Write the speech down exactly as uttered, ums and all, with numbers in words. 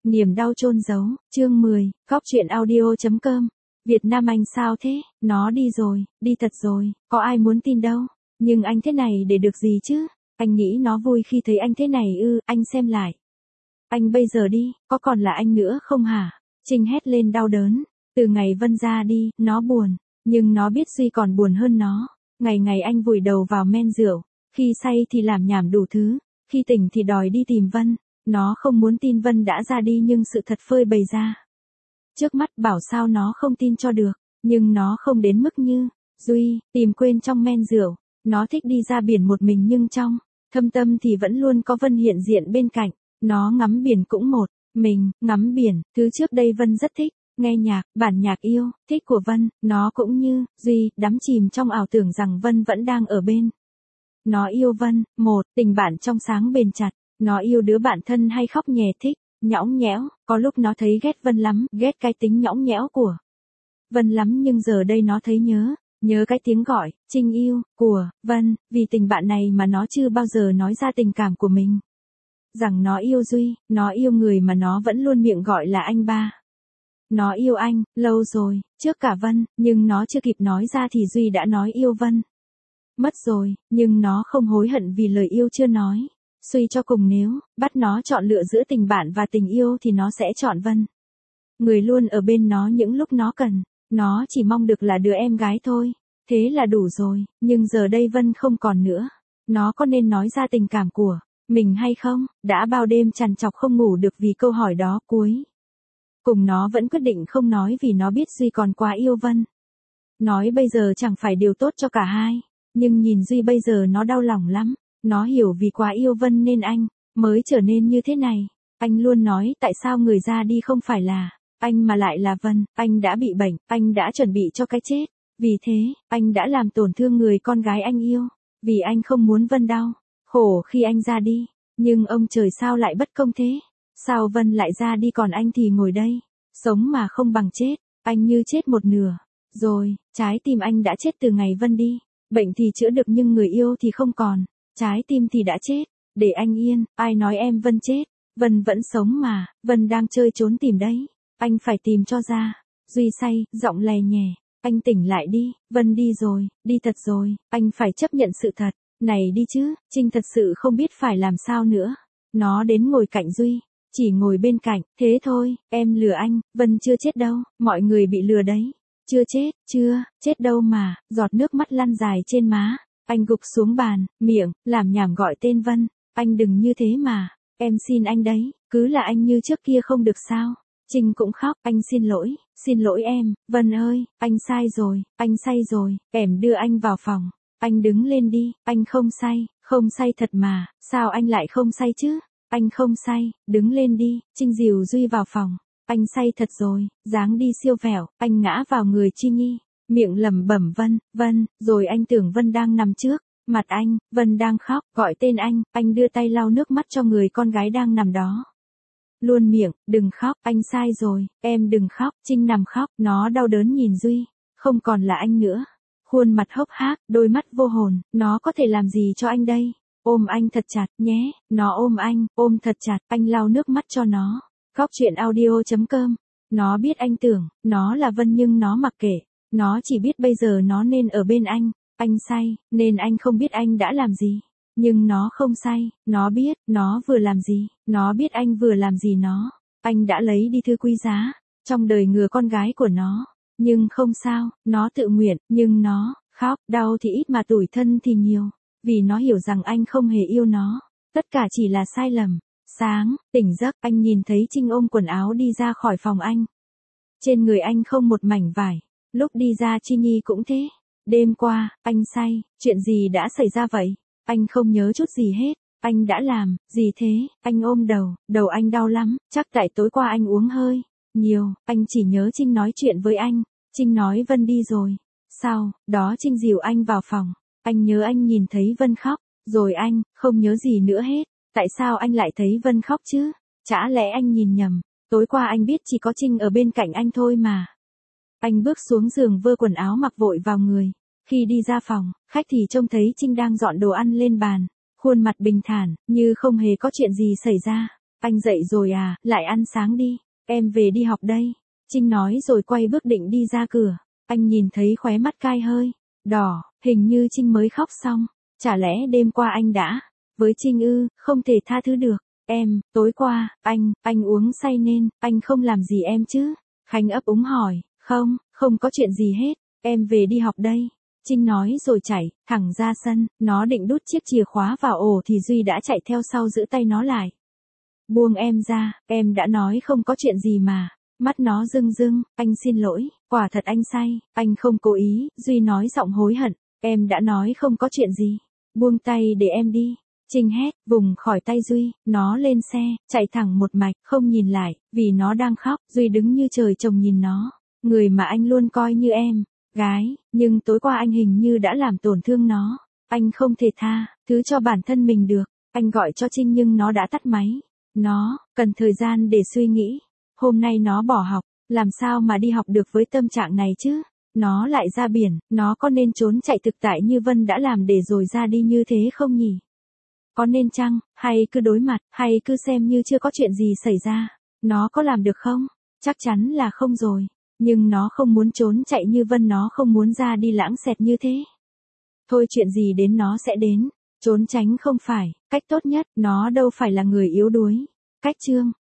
Niềm đau chôn giấu, chương mười, Cóc truyện audio chấm com. Việt Nam anh sao thế, nó đi rồi, đi thật rồi, có ai muốn tin đâu. Nhưng anh thế này để được gì chứ? Anh nghĩ nó vui khi thấy anh thế này ư, anh xem lại. Anh bây giờ đi, có còn là anh nữa không hả? Trinh hét lên đau đớn. Từ ngày Vân ra đi, nó buồn. Nhưng nó biết Duy còn buồn hơn nó. Ngày ngày anh vùi đầu vào men rượu. Khi say thì làm nhảm đủ thứ. Khi tỉnh thì đòi đi tìm Vân. Nó không muốn tin Vân đã ra đi nhưng sự thật phơi bày ra. Trước mắt bảo sao nó không tin cho được. Nhưng nó không đến mức như Duy, tìm quên trong men rượu. Nó thích đi ra biển một mình nhưng trong thâm tâm thì vẫn luôn có Vân hiện diện bên cạnh. Nó ngắm biển cũng một mình, ngắm biển, thứ trước đây Vân rất thích, nghe nhạc, bản nhạc yêu, thích của Vân, nó cũng như Duy, đắm chìm trong ảo tưởng rằng Vân vẫn đang ở bên. Nó yêu Vân, một, tình bạn trong sáng bền chặt, nó yêu đứa bạn thân hay khóc nhè thích, nhõng nhẽo, có lúc nó thấy ghét Vân lắm, ghét cái tính nhõng nhẽo của Vân lắm nhưng giờ đây nó thấy nhớ. Nhớ cái tiếng gọi, Trinh yêu, của Vân, vì tình bạn này mà nó chưa bao giờ nói ra tình cảm của mình. Rằng nó yêu Duy, nó yêu người mà nó vẫn luôn miệng gọi là anh ba. Nó yêu anh, lâu rồi, trước cả Vân, nhưng nó chưa kịp nói ra thì Duy đã nói yêu Vân. Mất rồi, nhưng nó không hối hận vì lời yêu chưa nói. Suy cho cùng nếu, bắt nó chọn lựa giữa tình bạn và tình yêu thì nó sẽ chọn Vân. Người luôn ở bên nó những lúc nó cần. Nó chỉ mong được là đứa em gái thôi. Thế là đủ rồi, nhưng giờ đây Vân không còn nữa. Nó có nên nói ra tình cảm của mình hay không? Đã bao đêm trằn trọc không ngủ được vì câu hỏi đó cuối. Cùng nó vẫn quyết định không nói vì nó biết Duy còn quá yêu Vân. Nói bây giờ chẳng phải điều tốt cho cả hai. Nhưng nhìn Duy bây giờ nó đau lòng lắm. Nó hiểu vì quá yêu Vân nên anh mới trở nên như thế này. Anh luôn nói tại sao người ra đi không phải là anh mà lại là Vân. Anh đã bị bệnh, anh đã chuẩn bị cho cái chết. Vì thế, anh đã làm tổn thương người con gái anh yêu. Vì anh không muốn Vân đau khổ khi anh ra đi. Nhưng ông trời sao lại bất công thế? Sao Vân lại ra đi còn anh thì ngồi đây, sống mà không bằng chết. Anh như chết một nửa rồi, trái tim anh đã chết từ ngày Vân đi. Bệnh thì chữa được nhưng người yêu thì không còn. Trái tim thì đã chết. Để anh yên, ai nói em Vân chết. Vân vẫn sống mà, Vân đang chơi trốn tìm đấy. Anh phải tìm cho ra. Duy say, giọng lè nhè. Anh tỉnh lại đi, Vân đi rồi, đi thật rồi, anh phải chấp nhận sự thật. Này đi chứ, Trinh thật sự không biết phải làm sao nữa. Nó đến ngồi cạnh Duy, chỉ ngồi bên cạnh, thế thôi, em lừa anh, Vân chưa chết đâu, mọi người bị lừa đấy. Chưa chết, chưa, chết đâu mà, giọt nước mắt lăn dài trên má. Anh gục xuống bàn, miệng, làm nhảm gọi tên Vân. Anh đừng như thế mà, em xin anh đấy, cứ là anh như trước kia không được sao. Trinh cũng khóc, anh xin lỗi, xin lỗi em, Vân ơi, anh sai rồi, anh say rồi, em đưa anh vào phòng. Anh đứng lên đi, anh không say, không say thật mà, sao anh lại không say chứ? Anh không say, đứng lên đi, Trinh dìu Duy vào phòng. Anh say thật rồi, dáng đi siêu vẹo, anh ngã vào người Chi Nhi, miệng lẩm bẩm Vân, Vân, rồi anh tưởng Vân đang nằm trước mặt anh, Vân đang khóc, gọi tên anh, anh đưa tay lau nước mắt cho người con gái đang nằm đó. Luôn miệng, đừng khóc, anh sai rồi, em đừng khóc, Trinh nằm khóc, nó đau đớn nhìn Duy, không còn là anh nữa. Khuôn mặt hốc hác, đôi mắt vô hồn, nó có thể làm gì cho anh đây? Ôm anh thật chặt, nhé, nó ôm anh, ôm thật chặt, anh lau nước mắt cho nó. Cóc truyện audio chấm com. Nó biết anh tưởng, nó là Vân nhưng nó mặc kệ. Nó chỉ biết bây giờ nó nên ở bên anh. Anh say, nên anh không biết anh đã làm gì. Nhưng nó không say, nó biết, nó vừa làm gì, nó biết anh vừa làm gì nó. Anh đã lấy đi thứ quý giá, trong đời người con gái của nó. Nhưng không sao, nó tự nguyện, nhưng nó, khóc, đau thì ít mà tủi thân thì nhiều. Vì nó hiểu rằng anh không hề yêu nó. Tất cả chỉ là sai lầm. Sáng, tỉnh giấc, anh nhìn thấy Trinh ôm quần áo đi ra khỏi phòng anh. Trên người anh không một mảnh vải. Lúc đi ra Chi Nhi cũng thế. Đêm qua, anh say, chuyện gì đã xảy ra vậy? Anh không nhớ chút gì hết. Anh đã làm, gì thế? Anh ôm đầu, đầu anh đau lắm, chắc tại tối qua anh uống hơi nhiều. Anh chỉ nhớ Trinh nói chuyện với anh. Trinh nói Vân đi rồi. Sau đó Trinh dìu anh vào phòng. Anh nhớ anh nhìn thấy Vân khóc. Rồi anh, không nhớ gì nữa hết. Tại sao anh lại thấy Vân khóc chứ? Chả lẽ anh nhìn nhầm? Tối qua anh biết chỉ có Trinh ở bên cạnh anh thôi mà. Anh bước xuống giường vơ quần áo mặc vội vào người. Khi đi ra phòng, khách thì trông thấy Trinh đang dọn đồ ăn lên bàn. Khuôn mặt bình thản, như không hề có chuyện gì xảy ra. Anh dậy rồi à, lại ăn sáng đi, em về đi học đây. Trinh nói rồi quay bước định đi ra cửa. Anh nhìn thấy khóe mắt cai hơi đỏ, hình như Trinh mới khóc xong. Chả lẽ đêm qua anh đã với Trinh ư? Không thể tha thứ được. Em, tối qua, anh, anh uống say nên, anh không làm gì em chứ? Khánh ấp úng hỏi. Không, không có chuyện gì hết, em về đi học đây. Trinh nói rồi chạy thẳng ra sân. Nó định đút chiếc chìa khóa vào ổ thì Duy đã chạy theo sau giữ tay nó lại. Buông em ra, em đã nói không có chuyện gì mà. Mắt nó rưng rưng. Anh xin lỗi, quả thật anh say, anh không cố ý. Duy nói giọng hối hận. Em đã nói không có chuyện gì. Buông tay để em đi. Trinh hét, vùng khỏi tay Duy. Nó lên xe, chạy thẳng một mạch, không nhìn lại, vì nó đang khóc. Duy đứng như trời trồng nhìn nó. Người mà anh luôn coi như em gái, nhưng tối qua anh hình như đã làm tổn thương nó. Anh không thể tha thứ cho bản thân mình được. Anh gọi cho Trinh nhưng nó đã tắt máy. Nó cần thời gian để suy nghĩ. Hôm nay nó bỏ học, làm sao mà đi học được với tâm trạng này chứ? Nó lại ra biển, nó có nên trốn chạy thực tại như Vân đã làm để rồi ra đi như thế không nhỉ? Có nên chăng, hay cứ đối mặt, hay cứ xem như chưa có chuyện gì xảy ra? Nó có làm được không? Chắc chắn là không rồi. Nhưng nó không muốn trốn chạy như Vân, nó không muốn ra đi lãng xẹt như thế. Thôi chuyện gì đến nó sẽ đến. Trốn tránh không phải cách tốt nhất, nó đâu phải là người yếu đuối. Cách chương